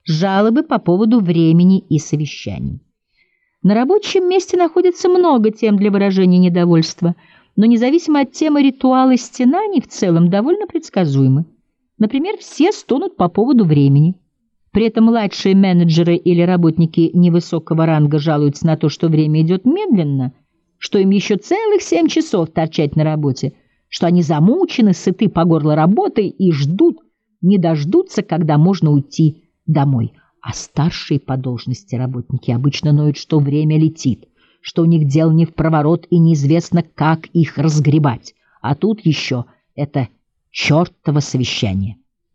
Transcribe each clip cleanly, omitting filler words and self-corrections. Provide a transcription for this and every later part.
жалобы по поводу времени и совещаний. На рабочем месте находится много тем для выражения недовольства, но независимо от темы, ритуалы стенаний в целом довольно предсказуемы. Например, все стонут по поводу времени. При этом младшие менеджеры или работники невысокого ранга жалуются на то, что время идет медленно, что им еще целых 7 часов торчать на работе, что они замучены, сыты по горло работой и ждут, не дождутся, когда можно уйти домой. А старшие по должности работники обычно ноют, что время летит, что у них дел не впроворот и неизвестно, как их разгребать. А тут еще это чертово совещание.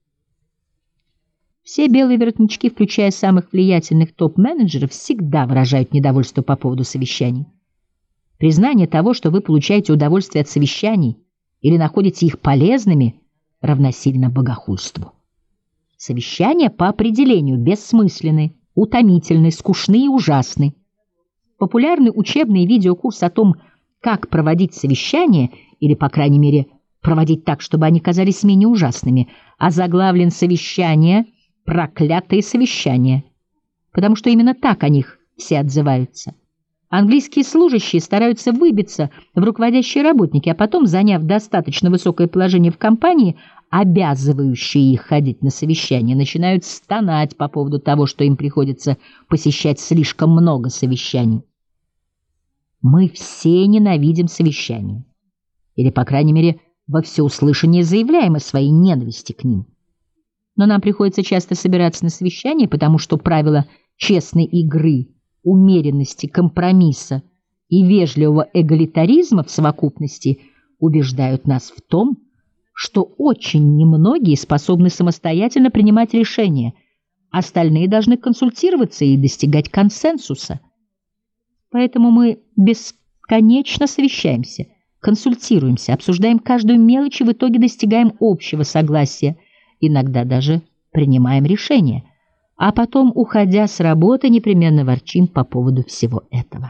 Все белые воротнички, включая самых влиятельных топ-менеджеров, всегда выражают недовольство по поводу совещаний. Признание того, что вы получаете удовольствие от совещаний или находите их полезными, равносильно богохульству. Совещания по определению бессмысленны, утомительны, скучны и ужасны. Популярный учебный видеокурс о том, как проводить совещания, или, по крайней мере, проводить так, чтобы они казались менее ужасными, озаглавлен «Совещания, проклятые совещания», потому что именно так о них все отзываются. Английские служащие стараются выбиться в руководящие работники, а потом, заняв достаточно высокое положение в компании, обязывающие их ходить на совещания, начинают стонать по поводу того, что им приходится посещать слишком много совещаний. Мы все ненавидим совещания. Или, по крайней мере, во всеуслышание заявляем о своей ненависти к ним. Но нам приходится часто собираться на совещания, потому что правила честной игры, умеренности, компромисса и вежливого эгалитаризма в совокупности убеждают нас в том, что очень немногие способны самостоятельно принимать решения, остальные должны консультироваться и достигать консенсуса. Поэтому мы бесконечно совещаемся, консультируемся, обсуждаем каждую мелочь и в итоге достигаем общего согласия, иногда даже принимаем решения, а потом, уходя с работы, непременно ворчим по поводу всего этого.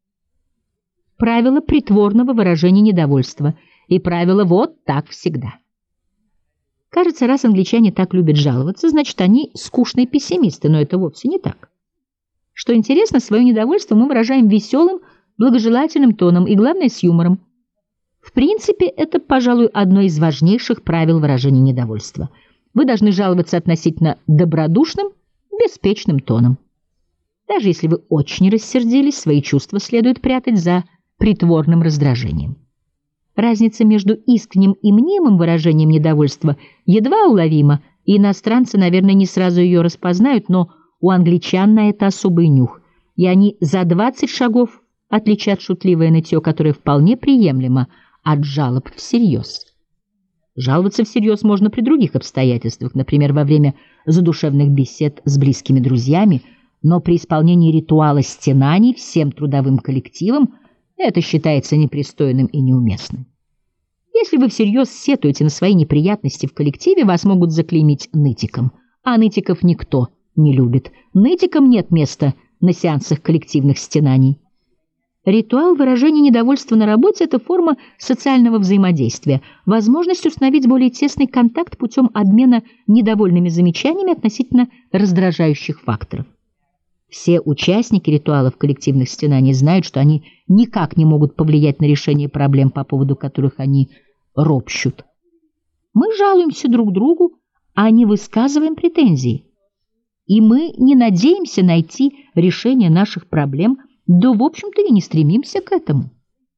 Правило притворного выражения недовольства и правило «вот так всегда». Кажется, раз англичане так любят жаловаться, значит, они скучные пессимисты, но это вовсе не так. Что интересно, свое недовольство мы выражаем веселым, благожелательным тоном и, главное, с юмором. В принципе, это, пожалуй, одно из важнейших правил выражения недовольства. Вы должны жаловаться относительно добродушным, беспечным тоном. Даже если вы очень рассердились, свои чувства следует прятать за притворным раздражением. Разница между искренним и мнимым выражением недовольства едва уловима, и иностранцы, наверное, не сразу ее распознают, но у англичан на это особый нюх, и они за 20 шагов отличат шутливое нытье, которое вполне приемлемо, от жалоб всерьез. Жаловаться всерьез можно при других обстоятельствах, например, во время задушевных бесед с близкими друзьями, но при исполнении ритуала стенаний всем трудовым коллективам это считается непристойным и неуместным. Если вы всерьез сетуете на свои неприятности в коллективе, вас могут заклеймить нытиком, а нытиков никто не любит. Нытикам нет места на сеансах коллективных стенаний. Ритуал выражения недовольства на работе – это форма социального взаимодействия, возможность установить более тесный контакт путем обмена недовольными замечаниями относительно раздражающих факторов. Все участники ритуалов коллективных стенаний знают, что они никак не могут повлиять на решение проблем, по поводу которых они ропщут. Мы жалуемся друг другу, а не высказываем претензии. И мы не надеемся найти решение наших проблем, да, в общем-то, и не стремимся к этому.